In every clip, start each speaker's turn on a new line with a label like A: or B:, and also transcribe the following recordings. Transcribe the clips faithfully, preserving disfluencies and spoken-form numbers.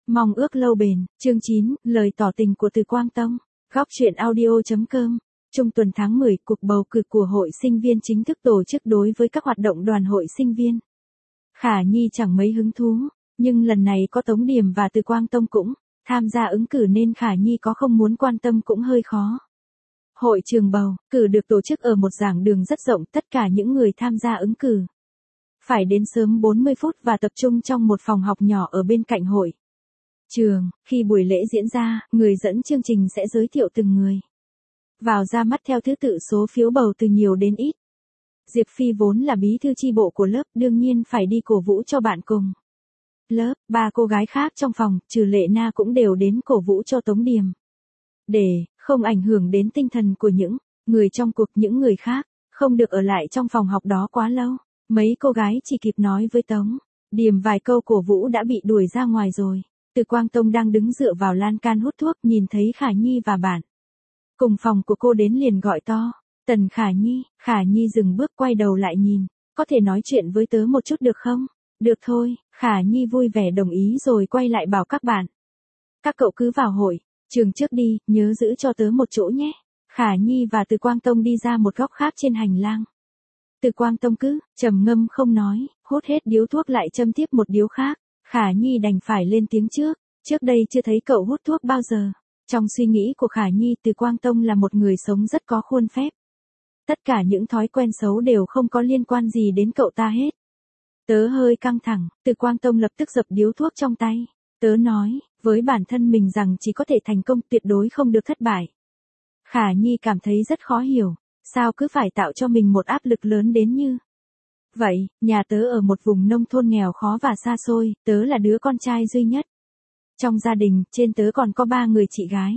A: Mong ước lâu bền, chương chín, lời tỏ tình của Từ Quang Tông. Góc truyện audio.com. Trung tuần tháng mười, cuộc bầu cử của hội sinh viên chính thức tổ chức đối với các hoạt động đoàn hội sinh viên. Khả Nhi chẳng mấy hứng thú, nhưng lần này có Tống Điềm và Từ Quang Tông cũng tham gia ứng cử nên Khả Nhi có không muốn quan tâm cũng hơi khó. Hội trường bầu cử được tổ chức ở một giảng đường rất rộng, tất cả những người tham gia ứng cử phải đến sớm bốn mươi phút và tập trung trong một phòng học nhỏ ở bên cạnh hội trường. Khi buổi lễ diễn ra, người dẫn chương trình sẽ giới thiệu từng người vào ra mắt theo thứ tự số phiếu bầu từ nhiều đến ít. Diệp Phi vốn là bí thư chi bộ của lớp, đương nhiên phải đi cổ vũ cho bạn cùng lớp. Ba cô gái khác trong phòng, trừ Lệ Na cũng đều đến cổ vũ cho Tống Điềm. Để không ảnh hưởng đến tinh thần của những người trong cuộc, những người khác không được ở lại trong phòng học đó quá lâu. Mấy cô gái chỉ kịp nói với Tống Điềm vài câu cổ vũ đã bị đuổi ra ngoài rồi. Từ Quang Tông đang đứng dựa vào lan can hút thuốc, nhìn thấy Khả Nhi và bạn cùng phòng của cô đến liền gọi to, Tần Khả Nhi. Khả Nhi dừng bước quay đầu lại nhìn, có thể nói chuyện với tớ một chút được không? Được thôi, Khả Nhi vui vẻ đồng ý rồi quay lại bảo các bạn. Các cậu cứ vào hội trường trước đi, nhớ giữ cho tớ một chỗ nhé. Khả Nhi và Từ Quang Tông đi ra một góc khác trên hành lang. Từ Quang Tông cứ trầm ngâm không nói, hút hết điếu thuốc lại châm tiếp một điếu khác. Khả Nhi đành phải lên tiếng trước, trước đây chưa thấy cậu hút thuốc bao giờ. Trong suy nghĩ của Khả Nhi, Từ Quang Tông là một người sống rất có khuôn phép. Tất cả những thói quen xấu đều không có liên quan gì đến cậu ta hết. Tớ hơi căng thẳng, Từ Quang Tông lập tức dập điếu thuốc trong tay. Tớ nói với bản thân mình rằng chỉ có thể thành công, tuyệt đối không được thất bại. Khả Nhi cảm thấy rất khó hiểu, sao cứ phải tạo cho mình một áp lực lớn đến như vậy. Nhà tớ ở một vùng nông thôn nghèo khó và xa xôi, tớ là đứa con trai duy nhất trong gia đình, trên tớ còn có ba người chị gái.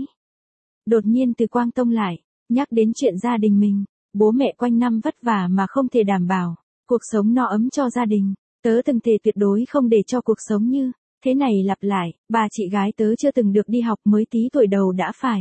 A: Đột nhiên Từ Quang Tông lại nhắc đến chuyện gia đình mình, bố mẹ quanh năm vất vả mà không thể đảm bảo cuộc sống no ấm cho gia đình. Tớ từng thề tuyệt đối không để cho cuộc sống như thế này lặp lại. Ba chị gái tớ chưa từng được đi học, mới tí tuổi đầu đã phải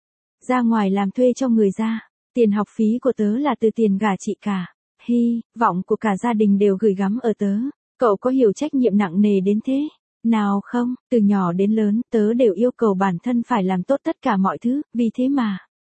A: ra ngoài làm thuê cho người ra. Tiền học phí của tớ là từ tiền gả chị cả. Hy vọng của cả gia đình đều gửi gắm ở tớ. Cậu có hiểu trách nhiệm nặng nề đến thế nào không? Từ nhỏ đến lớn, tớ đều yêu cầu bản thân phải làm tốt tất cả mọi thứ, vì thế mà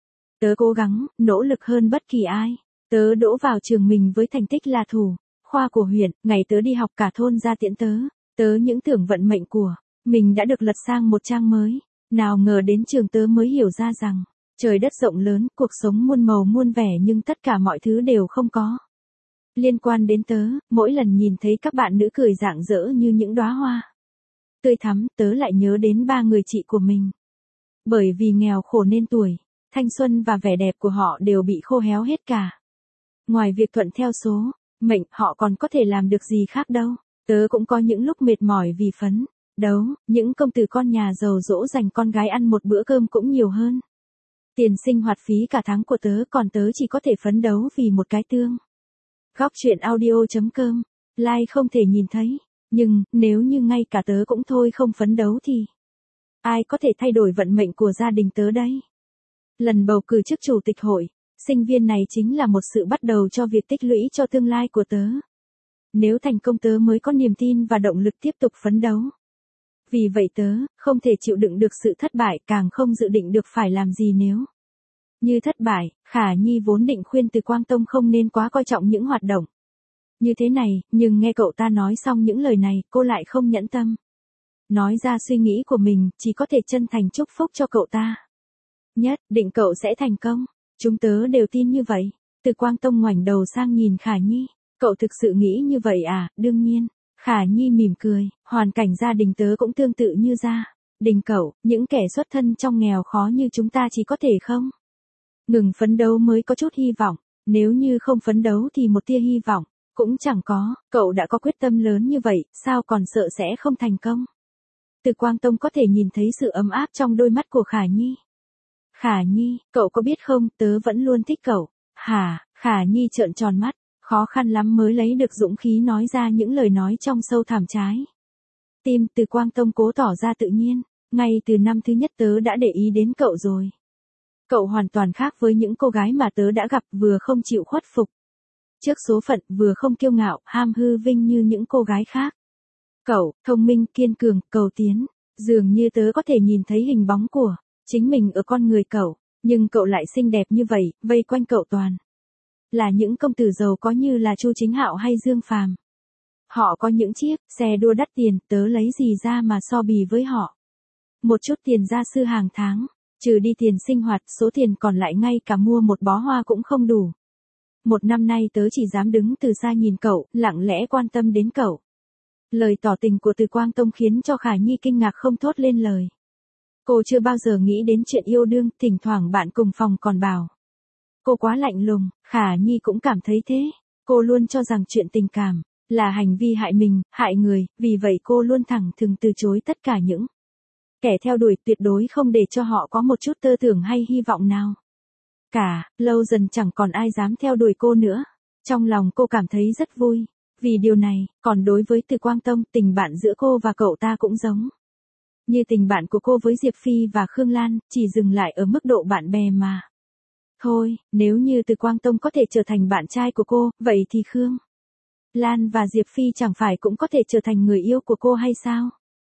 A: tớ cố gắng, nỗ lực hơn bất kỳ ai. Tớ đỗ vào trường mình với thành tích là thủ khoa của huyện, ngày tớ đi học cả thôn ra tiễn tớ. Tớ những tưởng vận mệnh của mình đã được lật sang một trang mới. Nào ngờ đến trường tớ mới hiểu ra rằng trời đất rộng lớn, cuộc sống muôn màu muôn vẻ, nhưng tất cả mọi thứ đều không có liên quan đến tớ. Mỗi lần nhìn thấy các bạn nữ cười rạng rỡ như những đóa hoa tươi thắm, tớ lại nhớ đến ba người chị của mình. Bởi vì nghèo khổ nên tuổi thanh xuân và vẻ đẹp của họ đều bị khô héo hết cả. Ngoài việc thuận theo số mệnh, họ còn có thể làm được gì khác đâu. Tớ cũng có những lúc mệt mỏi vì phấn đấu, những công tử con nhà giàu dỗ dành con gái ăn một bữa cơm cũng nhiều hơn tiền sinh hoạt phí cả tháng của tớ, còn tớ chỉ có thể phấn đấu vì một cái tương. Góc truyện audio.com. Like không thể nhìn thấy, nhưng nếu như ngay cả tớ cũng thôi không phấn đấu thì ai có thể thay đổi vận mệnh của gia đình tớ đây? Lần bầu cử chức chủ tịch hội sinh viên này chính là một sự bắt đầu cho việc tích lũy cho tương lai của tớ. Nếu thành công, tớ mới có niềm tin và động lực tiếp tục phấn đấu. Vì vậy tớ không thể chịu đựng được sự thất bại, càng không dự định được phải làm gì nếu như thất bại. Khả Nhi vốn định khuyên Từ Quang Tông không nên quá coi trọng những hoạt động như thế này, nhưng nghe cậu ta nói xong những lời này, cô lại không nhẫn tâm nói ra suy nghĩ của mình, chỉ có thể chân thành chúc phúc cho cậu ta. Nhất định cậu sẽ thành công, chúng tớ đều tin như vậy. Từ Quang Tông ngoảnh đầu sang nhìn Khả Nhi, cậu thực sự nghĩ như vậy à? Đương nhiên. Khả Nhi mỉm cười, hoàn cảnh gia đình tớ cũng tương tự như gia đình cậu, những kẻ xuất thân trong nghèo khó như chúng ta chỉ có thể không ngừng phấn đấu mới có chút hy vọng. Nếu như không phấn đấu thì một tia hy vọng cũng chẳng có. Cậu đã có quyết tâm lớn như vậy, sao còn sợ sẽ không thành công? Từ Quang Tông có thể nhìn thấy sự ấm áp trong đôi mắt của Khả Nhi. Khả Nhi, cậu có biết không, tớ vẫn luôn thích cậu. Hả? Khả Nhi trợn tròn mắt, khó khăn lắm mới lấy được dũng khí nói ra những lời nói trong sâu thẳm trái tim. Từ Quang Tông cố tỏ ra tự nhiên, ngay từ năm thứ nhất tớ đã để ý đến cậu rồi. Cậu hoàn toàn khác với những cô gái mà tớ đã gặp, vừa không chịu khuất phục trước số phận, vừa không kiêu ngạo, ham hư vinh như những cô gái khác. Cậu thông minh, kiên cường, cầu tiến. Dường như tớ có thể nhìn thấy hình bóng của chính mình ở con người cậu, nhưng cậu lại xinh đẹp như vậy, vây quanh cậu toàn là những công tử giàu có như là Chu Chính Hạo hay Dương Phàm. Họ có những chiếc xe đua đắt tiền, tớ lấy gì ra mà so bì với họ. Một chút tiền gia sư hàng tháng, trừ đi tiền sinh hoạt, số tiền còn lại ngay cả mua một bó hoa cũng không đủ. Một năm nay tớ chỉ dám đứng từ xa nhìn cậu, lặng lẽ quan tâm đến cậu. Lời tỏ tình của Từ Quang Tông khiến cho Khả Nhi kinh ngạc không thốt lên lời. Cô chưa bao giờ nghĩ đến chuyện yêu đương, thỉnh thoảng bạn cùng phòng còn bảo cô quá lạnh lùng, Khả Nhi cũng cảm thấy thế. Cô luôn cho rằng chuyện tình cảm là hành vi hại mình, hại người, vì vậy cô luôn thẳng thừng từ chối tất cả những kẻ theo đuổi, tuyệt đối không để cho họ có một chút tơ tưởng hay hy vọng nào cả. Lâu dần chẳng còn ai dám theo đuổi cô nữa. Trong lòng cô cảm thấy rất vui vì điều này. Còn đối với Từ Quang Tông, tình bạn giữa cô và cậu ta cũng giống như tình bạn của cô với Diệp Phi và Khương Lan, chỉ dừng lại ở mức độ bạn bè mà thôi. Nếu như Từ Quang Tông có thể trở thành bạn trai của cô, vậy thì Khương Lan và Diệp Phi chẳng phải cũng có thể trở thành người yêu của cô hay sao?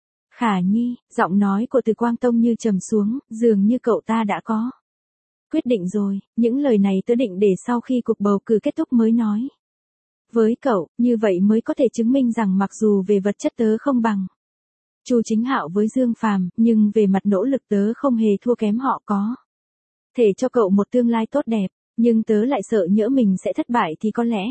A: Khả Nhi, giọng nói của Từ Quang Tông như trầm xuống, dường như cậu ta đã có quyết định rồi. Những lời này tớ định để sau khi cuộc bầu cử kết thúc mới nói với cậu, như vậy mới có thể chứng minh rằng mặc dù về vật chất tớ không bằng Chu Chính Hạo với Dương Phàm, nhưng về mặt nỗ lực tớ không hề thua kém họ, có thể cho cậu một tương lai tốt đẹp, nhưng tớ lại sợ nhỡ mình sẽ thất bại thì có lẽ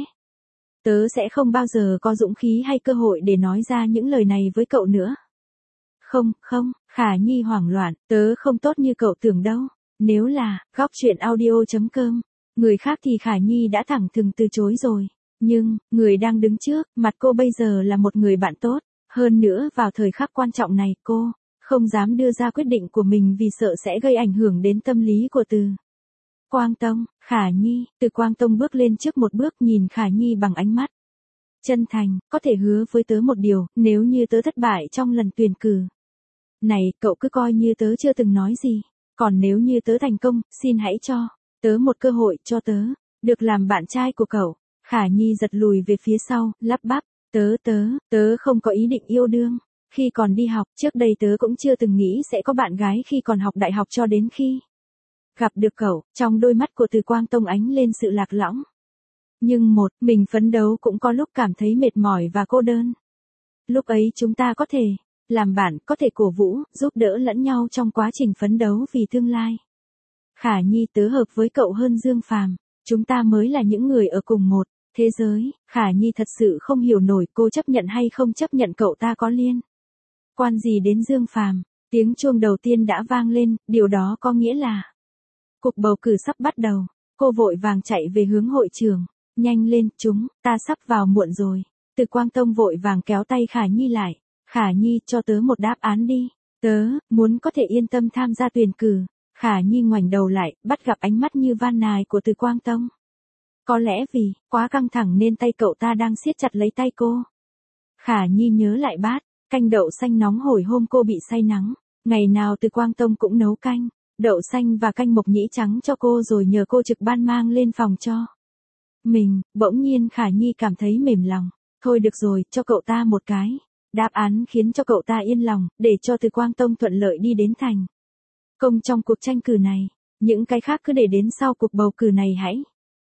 A: tớ sẽ không bao giờ có dũng khí hay cơ hội để nói ra những lời này với cậu nữa. Không, không, Khả Nhi hoảng loạn, tớ không tốt như cậu tưởng đâu. Nếu là góc truyện audio chấm com, người khác thì Khả Nhi đã thẳng thừng từ chối rồi. Nhưng, người đang đứng trước mặt cô bây giờ là một người bạn tốt. Hơn nữa vào thời khắc quan trọng này cô không dám đưa ra quyết định của mình vì sợ sẽ gây ảnh hưởng đến tâm lý của Từ Quang Tông. Khả Nhi, Từ Quang Tông bước lên trước một bước, nhìn Khả Nhi bằng ánh mắt chân thành, có thể hứa với tớ một điều, nếu như tớ thất bại trong lần tuyển cử này, cậu cứ coi như tớ chưa từng nói gì. Còn nếu như tớ thành công, xin hãy cho tớ một cơ hội, cho tớ được làm bạn trai của cậu. Khả Nhi giật lùi về phía sau, lắp bắp, tớ tớ, tớ không có ý định yêu đương. Khi còn đi học, trước đây tớ cũng chưa từng nghĩ sẽ có bạn gái khi còn học đại học, cho đến khi gặp được cậu. Trong đôi mắt của Từ Quang Tông ánh lên sự lạc lõng. Nhưng một, mình phấn đấu cũng có lúc cảm thấy mệt mỏi và cô đơn. Lúc ấy chúng ta có thể làm bạn, có thể cổ vũ, giúp đỡ lẫn nhau trong quá trình phấn đấu vì tương lai. Khả Nhi, tớ hợp với cậu hơn Dương Phàm. Chúng ta mới là những người ở cùng một thế giới. Khả Nhi thật sự không hiểu nổi cô chấp nhận hay không chấp nhận cậu ta có liên quan gì đến Dương Phàm. Tiếng chuông đầu tiên đã vang lên, điều đó có nghĩa là cuộc bầu cử sắp bắt đầu. Cô vội vàng chạy về hướng hội trường. Nhanh lên, chúng ta sắp vào muộn rồi. Từ Quang Tông vội vàng kéo tay Khả Nhi lại. Khả Nhi, cho tớ một đáp án đi. Tớ muốn có thể yên tâm tham gia tuyển cử. Khả Nhi ngoảnh đầu lại, bắt gặp ánh mắt như van nài của Từ Quang Tông. Có lẽ vì quá căng thẳng nên tay cậu ta đang siết chặt lấy tay cô. Khả Nhi nhớ lại bát canh đậu xanh nóng hổi hôm cô bị say nắng. Ngày nào Từ Quang Tông cũng nấu canh đậu xanh và canh mộc nhĩ trắng cho cô rồi nhờ cô trực ban mang lên phòng cho mình. Bỗng nhiên Khả Nhi cảm thấy mềm lòng. Thôi được rồi, cho cậu ta một cái đáp án khiến cho cậu ta yên lòng, để cho Từ Quang Tông thuận lợi đi đến thành công trong cuộc tranh cử này. Những cái khác cứ để đến sau cuộc bầu cử này hãy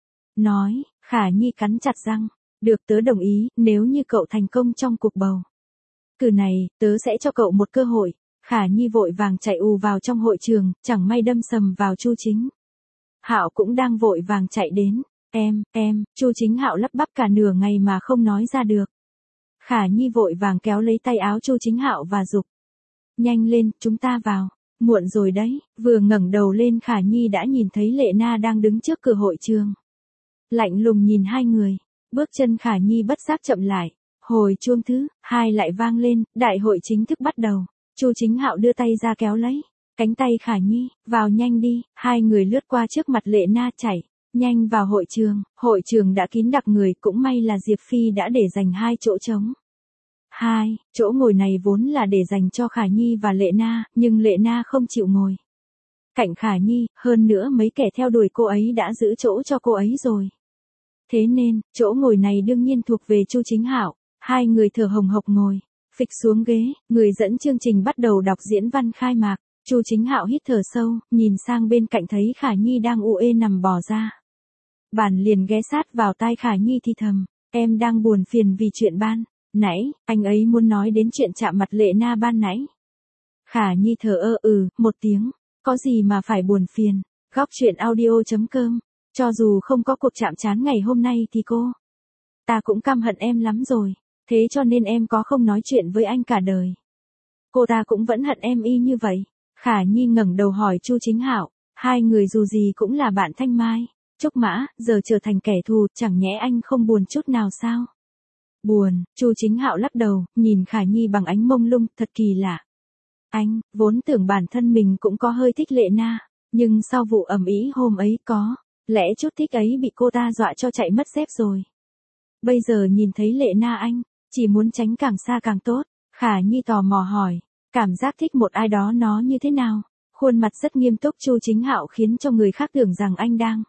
A: nói. Khả Nhi cắn chặt răng. Được, tớ đồng ý, nếu như cậu thành công trong cuộc bầu cử này, tớ sẽ cho cậu một cơ hội. Khả Nhi vội vàng chạy ù vào trong hội trường, chẳng may đâm sầm vào Chu Chính Hạo cũng đang vội vàng chạy đến. Em, em, Chu Chính Hạo lắp bắp cả nửa ngày mà không nói ra được. Khả Nhi vội vàng kéo lấy tay áo Chu Chính Hạo và giục. Nhanh lên, chúng ta vào. Muộn rồi đấy. Vừa ngẩng đầu lên Khả Nhi đã nhìn thấy Lệ Na đang đứng trước cửa hội trường. Lạnh lùng nhìn hai người. Bước chân Khả Nhi bất giác chậm lại. Hồi chuông thứ hai lại vang lên, đại hội chính thức bắt đầu. Chu Chính Hạo đưa tay ra kéo lấy cánh tay Khả Nhi, vào nhanh đi. Hai người lướt qua trước mặt Lệ Na chạy nhanh vào hội trường. Hội trường đã kín đặc người, cũng may là Diệp Phi đã để dành hai chỗ trống. Hai chỗ ngồi này vốn là để dành cho Khả Nhi và Lệ Na, nhưng Lệ Na không chịu ngồi cạnh Khả Nhi, hơn nữa mấy kẻ theo đuổi cô ấy đã giữ chỗ cho cô ấy rồi. Thế nên, chỗ ngồi này đương nhiên thuộc về Chu Chính Hạo. Hai người thở hồng hộc ngồi Phịch xuống ghế, người dẫn chương trình bắt đầu đọc diễn văn khai mạc. Chu Chính Hạo hít thở sâu, nhìn sang bên cạnh thấy Khả Nhi đang u ê nằm bò ra. Bản liền ghé sát vào tai Khả Nhi thì thầm, em đang buồn phiền vì chuyện ban nãy, anh ấy muốn nói đến chuyện chạm mặt Lệ Na ban nãy. Khả Nhi thở ơ ừ, một tiếng, có gì mà phải buồn phiền, góc chuyện audio chấm com, cho dù không có cuộc chạm trán ngày hôm nay thì cô, ta cũng căm hận em lắm rồi, thế cho nên em có không nói chuyện với anh cả đời. Cô ta cũng vẫn hận em y như vậy. Khả Nhi ngẩng đầu hỏi Chu Chính Hạo, hai người dù gì cũng là bạn thanh mai, trúc mã, giờ trở thành kẻ thù, chẳng nhẽ anh không buồn chút nào sao? Buồn, Chu Chính Hạo lắc đầu, nhìn Khả Nhi bằng ánh mông lung, thật kỳ lạ. Anh, vốn tưởng bản thân mình cũng có hơi thích Lệ Na, nhưng sau vụ ầm ĩ hôm ấy có, lẽ chút thích ấy bị cô ta dọa cho chạy mất dép rồi. Bây giờ nhìn thấy Lệ Na anh, chỉ muốn tránh càng xa càng tốt. Khả Nhi tò mò hỏi, cảm giác thích một ai đó nó như thế nào? Khuôn mặt rất nghiêm túc Chu Chính Hạo khiến cho người khác tưởng rằng anh đang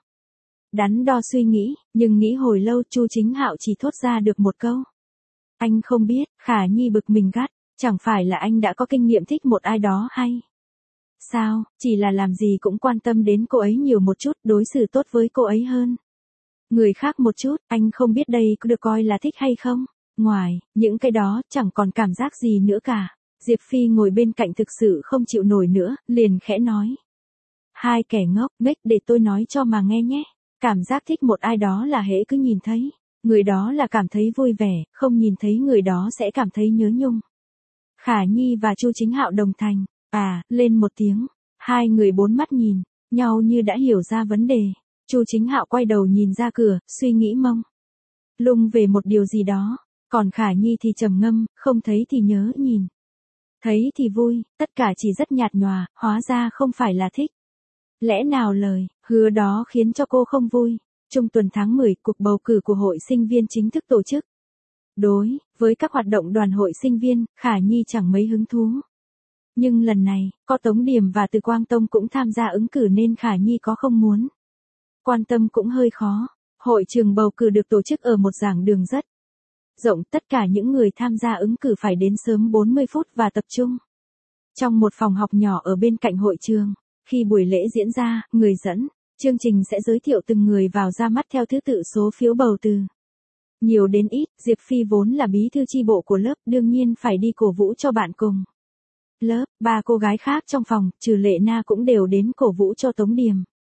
A: đắn đo suy nghĩ, nhưng nghĩ hồi lâu Chu Chính Hạo chỉ thốt ra được một câu. Anh không biết. Khả Nhi bực mình gắt, chẳng phải là anh đã có kinh nghiệm thích một ai đó hay sao, chỉ là làm gì cũng quan tâm đến cô ấy nhiều một chút, đối xử tốt với cô ấy hơn người khác một chút, anh không biết đây có được coi là thích hay không? Ngoài những cái đó, chẳng còn cảm giác gì nữa cả. Diệp Phi ngồi bên cạnh thực sự không chịu nổi nữa, liền khẽ nói. Hai kẻ ngốc, nghếch để tôi nói cho mà nghe nhé. Cảm giác thích một ai đó là hễ cứ nhìn thấy, người đó là cảm thấy vui vẻ, không nhìn thấy người đó sẽ cảm thấy nhớ nhung. Khả Nhi và Chu Chính Hạo đồng thành, à, lên một tiếng. Hai người bốn mắt nhìn nhau như đã hiểu ra vấn đề. Chu Chính Hạo quay đầu nhìn ra cửa, suy nghĩ mông lung về một điều gì đó. Còn Khả Nhi thì trầm ngâm, không thấy thì nhớ nhìn. Thấy thì vui, tất cả chỉ rất nhạt nhòa, hóa ra không phải là thích. Lẽ nào lời hứa đó khiến cho cô không vui? Trung tuần tháng mười, cuộc bầu cử của hội sinh viên chính thức tổ chức. Đối với các hoạt động đoàn hội sinh viên, Khả Nhi chẳng mấy hứng thú. Nhưng lần này, có Tống Điềm và Từ Quang Tông cũng tham gia ứng cử nên Khả Nhi có không muốn quan tâm cũng hơi khó. Hội trường bầu cử được tổ chức ở một giảng đường rất rộng, tất cả những người tham gia ứng cử phải đến sớm bốn mươi phút và tập trung trong một phòng học nhỏ ở bên cạnh hội trường. Khi buổi lễ diễn ra, người dẫn chương trình sẽ giới thiệu từng người vào ra mắt theo thứ tự số phiếu bầu từ nhiều đến ít. Diệp Phi vốn là bí thư chi bộ của lớp, đương nhiên phải đi cổ vũ cho bạn cùng lớp. Ba cô gái khác trong phòng, trừ Lệ Na cũng đều đến cổ vũ cho Tống Điềm.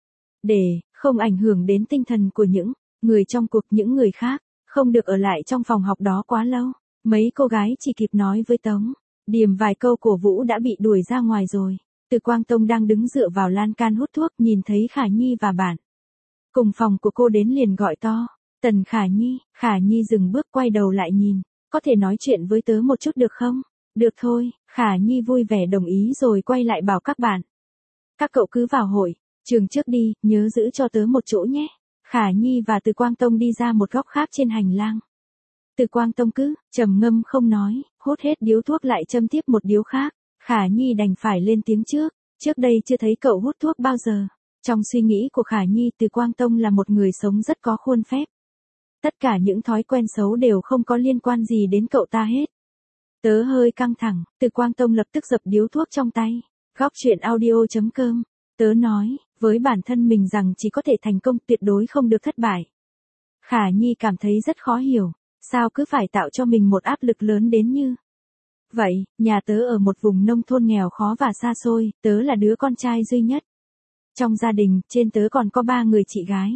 A: Để không ảnh hưởng đến tinh thần của những người trong cuộc, những người khác không được ở lại trong phòng học đó quá lâu. Mấy cô gái chỉ kịp nói với Tống Điềm vài câu cổ vũ đã bị đuổi ra ngoài rồi. Từ Quang Tông đang đứng dựa vào lan can hút thuốc, nhìn thấy Khả Nhi và bạn cùng phòng của cô đến liền gọi to. Tần Khả Nhi. Khả Nhi dừng bước quay đầu lại nhìn. Có thể nói chuyện với tớ một chút được không? Được thôi. Khả Nhi vui vẻ đồng ý rồi quay lại bảo các bạn. Các cậu cứ vào hội trường trước đi, nhớ giữ cho tớ một chỗ nhé. Khả Nhi và Từ Quang Tông đi ra một góc khác trên hành lang. Từ Quang Tông cứ trầm ngâm không nói, hút hết điếu thuốc lại châm tiếp một điếu khác. Khả Nhi đành phải lên tiếng trước. Trước đây chưa thấy cậu hút thuốc bao giờ. Trong suy nghĩ của Khả Nhi, Từ Quang Tông là một người sống rất có khuôn phép. Tất cả những thói quen xấu đều không có liên quan gì đến cậu ta hết. Tớ hơi căng thẳng, Từ Quang Tông lập tức dập điếu thuốc trong tay. Góc chuyện audio chấm com. Tớ nói với bản thân mình rằng chỉ có thể thành công, tuyệt đối không được thất bại. Khả Nhi cảm thấy rất khó hiểu, sao cứ phải tạo cho mình một áp lực lớn đến như vậy. Nhà tớ ở một vùng nông thôn nghèo khó và xa xôi, tớ là đứa con trai duy nhất trong gia đình, trên tớ còn có ba người chị gái.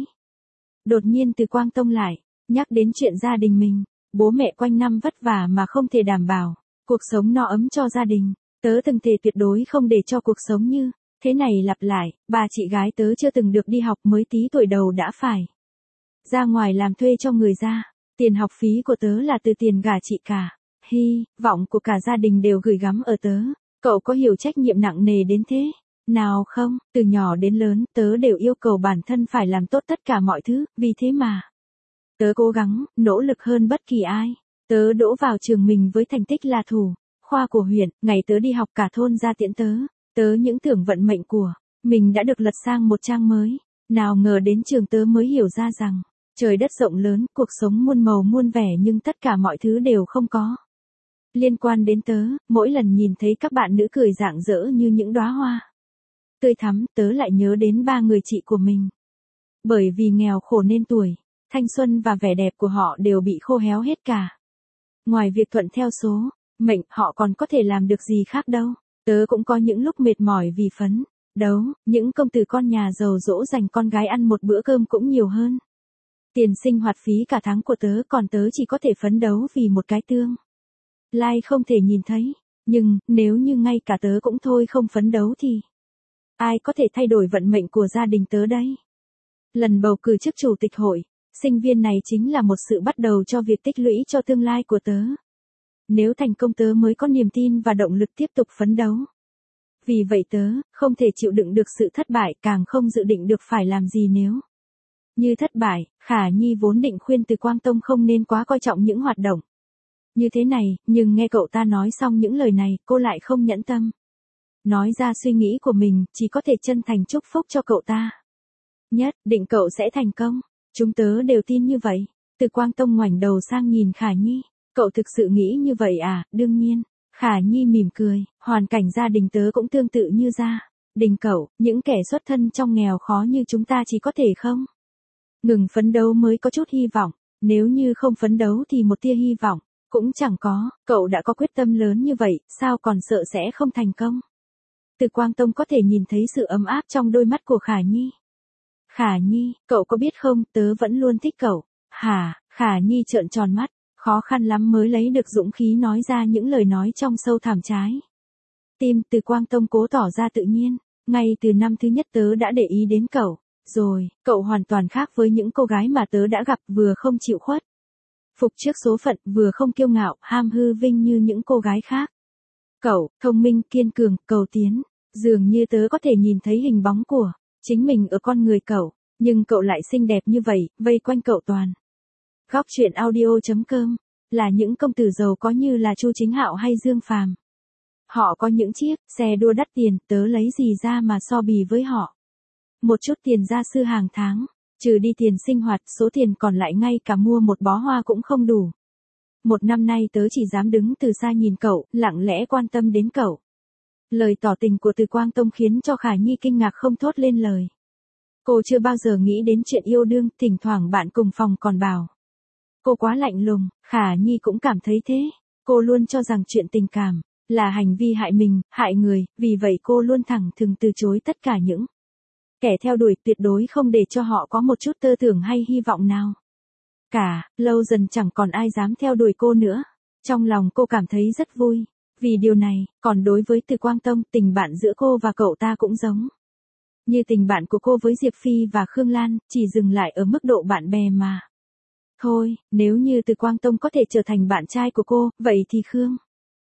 A: Đột nhiên Từ Quang Tông lại nhắc đến chuyện gia đình mình. Bố mẹ quanh năm vất vả mà không thể đảm bảo cuộc sống no ấm cho gia đình. Tớ từng thề tuyệt đối không để cho cuộc sống như thế này lặp lại. Bà chị gái tớ chưa từng được đi học, mới tí tuổi đầu đã phải ra ngoài làm thuê cho người ta. Tiền học phí của tớ là từ tiền gả chị cả. Hy vọng của cả gia đình đều gửi gắm ở tớ. Cậu có hiểu trách nhiệm nặng nề đến thế nào không? Từ nhỏ đến lớn, tớ đều yêu cầu bản thân phải làm tốt tất cả mọi thứ, vì thế mà tớ cố gắng, nỗ lực hơn bất kỳ ai. Tớ đỗ vào trường mình với thành tích là thủ khoa của huyện. Ngày tớ đi học cả thôn ra tiễn tớ. Tớ những tưởng vận mệnh của mình đã được lật sang một trang mới. Nào ngờ đến trường tớ mới hiểu ra rằng trời đất rộng lớn, cuộc sống muôn màu muôn vẻ, nhưng tất cả mọi thứ đều không có Liên quan đến tớ, mỗi lần nhìn thấy các bạn nữ cười rạng rỡ như những đóa hoa tươi thắm, tớ lại nhớ đến ba người chị của mình. Bởi vì nghèo khổ nên tuổi, thanh xuân và vẻ đẹp của họ đều bị khô héo hết cả. Ngoài việc thuận theo số, mệnh, họ còn có thể làm được gì khác đâu. Tớ cũng có những lúc mệt mỏi vì phấn đấu, những công tử con nhà giàu dỗ dành con gái ăn một bữa cơm cũng nhiều hơn tiền sinh hoạt phí cả tháng của tớ, còn tớ chỉ có thể phấn đấu vì một cái tương lai không thể nhìn thấy. Nhưng, nếu như ngay cả tớ cũng thôi không phấn đấu thì ai có thể thay đổi vận mệnh của gia đình tớ đây? Lần bầu cử chức chủ tịch hội, sinh viên này chính là một sự bắt đầu cho việc tích lũy cho tương lai của tớ. Nếu thành công tớ mới có niềm tin và động lực tiếp tục phấn đấu. Vì vậy tớ, không thể chịu đựng được sự thất bại, càng không dự định được phải làm gì nếu như thất bại. Khả Nhi vốn định khuyên Từ Quang Tông không nên quá coi trọng những hoạt động như thế này, nhưng nghe cậu ta nói xong những lời này, cô lại không nhẫn tâm nói ra suy nghĩ của mình, chỉ có thể chân thành chúc phúc cho cậu ta. Nhất định cậu sẽ thành công. Chúng tớ đều tin như vậy. Từ Quang Tông ngoảnh đầu sang nhìn Khả Nhi. Cậu thực sự nghĩ như vậy à? Đương nhiên. Khả Nhi mỉm cười. Hoàn cảnh gia đình tớ cũng tương tự như gia đình cậu. Những kẻ xuất thân trong nghèo khó như chúng ta chỉ có thể không ngừng phấn đấu mới có chút hy vọng. Nếu như không phấn đấu thì một tia hy vọng cũng chẳng có. Cậu đã có quyết tâm lớn như vậy, sao còn sợ sẽ không thành công? Từ Quang Tông có thể nhìn thấy sự ấm áp trong đôi mắt của Khả Nhi. Khả Nhi, cậu có biết không, tớ vẫn luôn thích cậu. Hả? Khả Nhi trợn tròn mắt, khó khăn lắm mới lấy được dũng khí nói ra những lời nói trong sâu thẳm trái tim. Từ Quang Tông cố tỏ ra tự nhiên. Ngay từ năm thứ nhất tớ đã để ý đến cậu. Rồi, cậu hoàn toàn khác với những cô gái mà tớ đã gặp, vừa không chịu khuất phục trước số phận, vừa không kiêu ngạo, ham hư vinh như những cô gái khác. Cậu, thông minh, kiên cường, cầu tiến. Dường như tớ có thể nhìn thấy hình bóng của chính mình ở con người cậu. Nhưng cậu lại xinh đẹp như vậy, vây quanh cậu toàn góc truyện audio chấm com là những công tử giàu có như là Chu Chính Hạo hay Dương Phàm. Họ có những chiếc xe đua đắt tiền, tớ lấy gì ra mà so bì với họ. Một chút tiền gia sư hàng tháng, trừ đi tiền sinh hoạt, số tiền còn lại ngay cả mua một bó hoa cũng không đủ. Một năm nay tớ chỉ dám đứng từ xa nhìn cậu, lặng lẽ quan tâm đến cậu. Lời tỏ tình của Từ Quang Tông khiến cho Khả Nhi kinh ngạc không thốt lên lời. Cô chưa bao giờ nghĩ đến chuyện yêu đương, thỉnh thoảng bạn cùng phòng còn bảo cô quá lạnh lùng. Khả Nhi cũng cảm thấy thế. Cô luôn cho rằng chuyện tình cảm là hành vi hại mình, hại người, vì vậy cô luôn thẳng thừng từ chối tất cả những kẻ theo đuổi, tuyệt đối không để cho họ có một chút tơ tưởng hay hy vọng nào cả. Lâu dần chẳng còn ai dám theo đuổi cô nữa. Trong lòng cô cảm thấy rất vui vì điều này. Còn đối với Từ Quang Tông, tình bạn giữa cô và cậu ta cũng giống như tình bạn của cô với Diệp Phi và Khương Lan, chỉ dừng lại ở mức độ bạn bè mà thôi. Nếu như Từ Quang Tông có thể trở thành bạn trai của cô, vậy thì Khương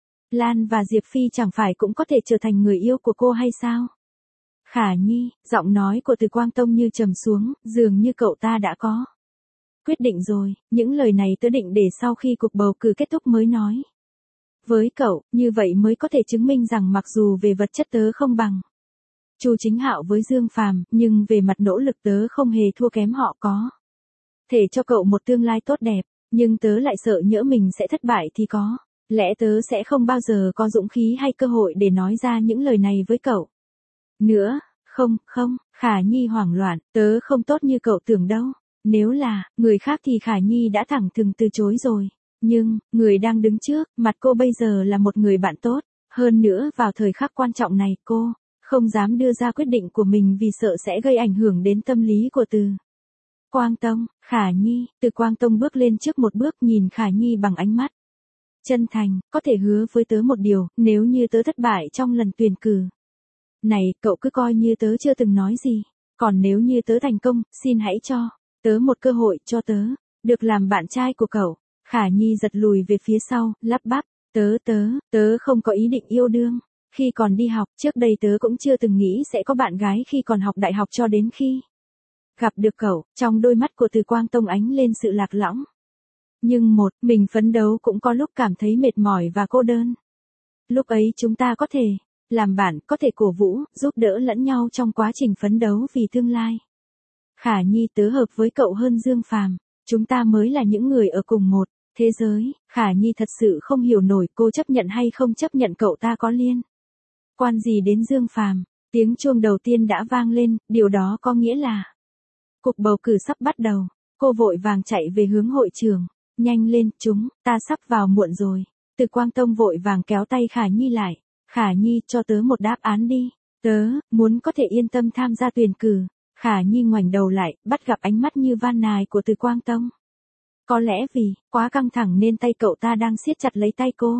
A: Lan và Diệp Phi chẳng phải cũng có thể trở thành người yêu của cô hay sao? Khả Nhi, giọng nói của Từ Quang Tông như trầm xuống, dường như cậu ta đã có quyết định rồi. Những lời này tớ định để sau khi cuộc bầu cử kết thúc mới nói với cậu, như vậy mới có thể chứng minh rằng mặc dù về vật chất tớ không bằng Chu Chính Hạo với Dương Phàm, nhưng về mặt nỗ lực tớ không hề thua kém họ, có thể cho cậu một tương lai tốt đẹp. Nhưng tớ lại sợ nhỡ mình sẽ thất bại thì có lẽ tớ sẽ không bao giờ có dũng khí hay cơ hội để nói ra những lời này với cậu nữa. Không, không, Khả Nhi hoảng loạn, tớ không tốt như cậu tưởng đâu. Nếu là người khác thì Khả Nhi đã thẳng thừng từ chối rồi. Nhưng, người đang đứng trước mặt cô bây giờ là một người bạn tốt. Hơn nữa, vào thời khắc quan trọng này, cô không dám đưa ra quyết định của mình vì sợ sẽ gây ảnh hưởng đến tâm lý của Từ Quang Tông. Khả Nhi, Từ Quang Tông bước lên trước một bước, nhìn Khả Nhi bằng ánh mắt chân thành. Có thể hứa với tớ một điều, nếu như tớ thất bại trong lần tuyển cử này, cậu cứ coi như tớ chưa từng nói gì. Còn nếu như tớ thành công, xin hãy cho tớ một cơ hội, cho tớ được làm bạn trai của cậu. Khả Nhi giật lùi về phía sau, lắp bắp, tớ tớ, tớ không có ý định yêu đương. Khi còn đi học, trước đây tớ cũng chưa từng nghĩ sẽ có bạn gái khi còn học đại học, cho đến khi gặp được cậu. Trong đôi mắt của Từ Quang Tông ánh lên sự lạc lõng. Nhưng một, mình phấn đấu cũng có lúc cảm thấy mệt mỏi và cô đơn. Lúc ấy chúng ta có thể làm bạn, có thể cổ vũ, giúp đỡ lẫn nhau trong quá trình phấn đấu vì tương lai. Khả Nhi, tớ hợp với cậu hơn Dương Phàm. Chúng ta mới là những người ở cùng một thế giới, Khả Nhi thật sự không hiểu nổi cô chấp nhận hay không chấp nhận cậu ta có liên quan gì đến Dương Phàm. Tiếng chuông đầu tiên đã vang lên, điều đó có nghĩa là cuộc bầu cử sắp bắt đầu. Cô vội vàng chạy về hướng hội trường. Nhanh lên, chúng, ta sắp vào muộn rồi. Từ Quang Tông vội vàng kéo tay Khả Nhi lại. Khả Nhi, cho tớ một đáp án đi. Tớ, muốn có thể yên tâm tham gia tuyển cử. Khả Nhi ngoảnh đầu lại, bắt gặp ánh mắt như van nài của Từ Quang Tông. Có lẽ vì, quá căng thẳng nên tay cậu ta đang siết chặt lấy tay cô.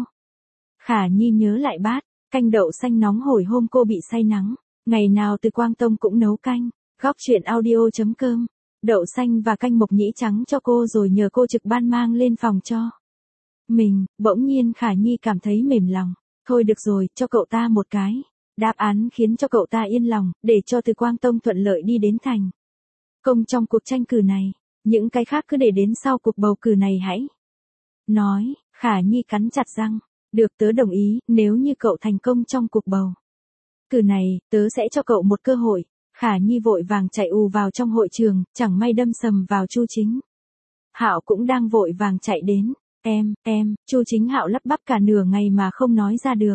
A: Khả Nhi nhớ lại bát, canh đậu xanh nóng hổi hôm cô bị say nắng. Ngày nào Từ Quang Tông cũng nấu canh. Góc truyện audio chấm com. Đậu xanh và canh mộc nhĩ trắng cho cô rồi nhờ cô trực ban mang lên phòng cho mình. Bỗng nhiên Khả Nhi cảm thấy mềm lòng. Thôi được rồi, cho cậu ta một cái đáp án khiến cho cậu ta yên lòng, để cho Từ Quang Tông thuận lợi đi đến thành công trong cuộc tranh cử này. Những cái khác cứ để đến sau cuộc bầu cử này hãy nói. Khả Nhi cắn chặt răng. Được, tớ đồng ý, nếu như cậu thành công trong cuộc bầu cử này, tớ sẽ cho cậu một cơ hội. Khả Nhi vội vàng chạy ù vào trong hội trường, chẳng may đâm sầm vào Chu Chính Hạo cũng đang vội vàng chạy đến. Em, em, Chu Chính Hạo lắp bắp cả nửa ngày mà không nói ra được.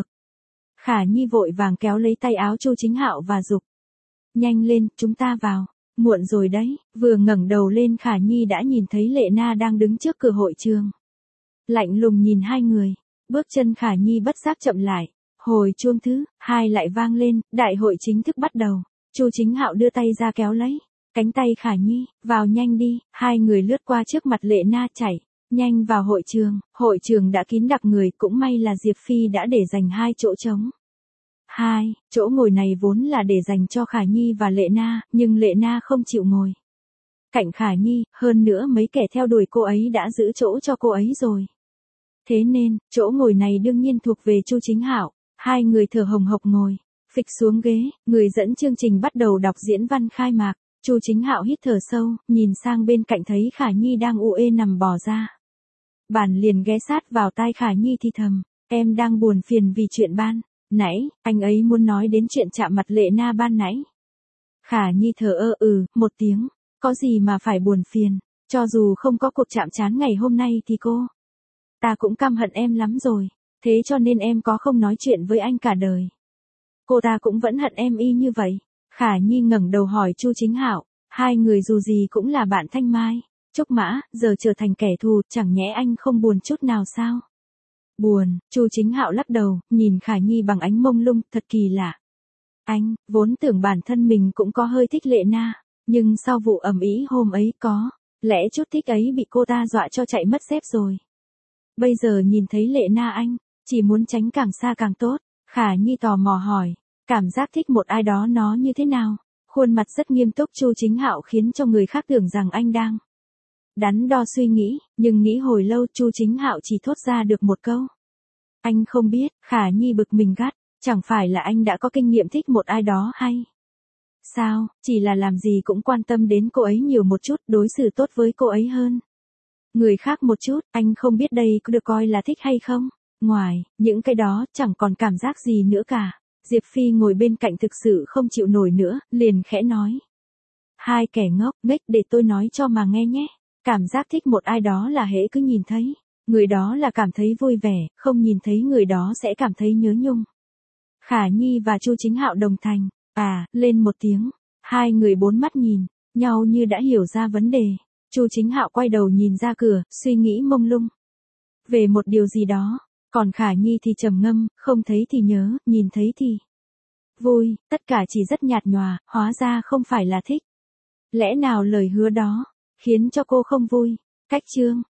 A: Khả Nhi vội vàng kéo lấy tay áo Chu Chính Hạo và giục. Nhanh lên, chúng ta vào. Muộn rồi đấy. Vừa ngẩng đầu lên Khả Nhi đã nhìn thấy Lệ Na đang đứng trước cửa hội trường. Lạnh lùng nhìn hai người. Bước chân Khả Nhi bất giác chậm lại. Hồi chuông thứ hai lại vang lên, đại hội chính thức bắt đầu. Chu Chính Hạo đưa tay ra kéo lấy cánh tay Khả Nhi, vào nhanh đi. Hai người lướt qua trước mặt Lệ Na chạy nhanh vào hội trường. Hội trường đã kín đặc người, cũng may là Diệp Phi đã để dành hai chỗ trống. Hai, chỗ ngồi này vốn là để dành cho Khả Nhi và Lệ Na, nhưng Lệ Na không chịu ngồi cạnh Khả Nhi, hơn nữa mấy kẻ theo đuổi cô ấy đã giữ chỗ cho cô ấy rồi. Thế nên, chỗ ngồi này đương nhiên thuộc về Chu Chính Hạo. Hai người thở hồng hộc ngồi phịch xuống ghế, người dẫn chương trình bắt đầu đọc diễn văn khai mạc. Chu Chính Hạo hít thở sâu, nhìn sang bên cạnh thấy Khả Nhi đang u ê nằm bò ra bàn liền ghé sát vào tai Khả Nhi thì thầm, em đang buồn phiền vì chuyện ban nãy, anh ấy muốn nói đến chuyện chạm mặt Lệ Na ban nãy. Khả Nhi thở ơ ừ, một tiếng, có gì mà phải buồn phiền, cho dù không có cuộc chạm trán ngày hôm nay thì cô ta cũng căm hận em lắm rồi, thế cho nên em có không nói chuyện với anh cả đời. Cô ta cũng vẫn hận em y như vậy. Khả Nhi ngẩng đầu hỏi Chu Chính Hạo, hai người dù gì cũng là bạn thanh mai trúc mã, giờ trở thành kẻ thù, chẳng nhẽ anh không buồn chút nào sao? Buồn. Chu Chính Hạo lắc đầu, nhìn Khả Nhi bằng ánh mông lung, thật kỳ lạ. Anh vốn tưởng bản thân mình cũng có hơi thích Lệ Na, nhưng sau vụ ầm ĩ hôm ấy có lẽ chút thích ấy bị cô ta dọa cho chạy mất dép rồi. Bây giờ nhìn thấy Lệ Na anh chỉ muốn tránh càng xa càng tốt. Khả Nhi tò mò hỏi, cảm giác thích một ai đó nó như thế nào? Khuôn mặt rất nghiêm túc Chu Chính Hạo khiến cho người khác tưởng rằng anh đang đắn đo suy nghĩ, nhưng nghĩ hồi lâu Chu Chính Hạo chỉ thốt ra được một câu. Anh không biết. Khả Nhi bực mình gắt, chẳng phải là anh đã có kinh nghiệm thích một ai đó hay sao? Chỉ là làm gì cũng quan tâm đến cô ấy nhiều một chút, đối xử tốt với cô ấy hơn người khác một chút, anh không biết đây có được coi là thích hay không? Ngoài những cái đó, chẳng còn cảm giác gì nữa cả. Diệp Phi ngồi bên cạnh thực sự không chịu nổi nữa, liền khẽ nói. Hai kẻ ngốc, nghếch, để tôi nói cho mà nghe nhé. Cảm giác thích một ai đó là hễ cứ nhìn thấy người đó là cảm thấy vui vẻ, không nhìn thấy người đó sẽ cảm thấy nhớ nhung. Khả Nhi và Chu Chính Hạo đồng thành, à, lên một tiếng. Hai người bốn mắt nhìn nhau như đã hiểu ra vấn đề. Chu Chính Hạo quay đầu nhìn ra cửa, suy nghĩ mông lung về một điều gì đó. Còn Khả Nhi thì trầm ngâm, không thấy thì nhớ, nhìn thấy thì vui, tất cả chỉ rất nhạt nhòa, hóa ra không phải là thích. Lẽ nào lời hứa đó khiến cho cô không vui? Cách chương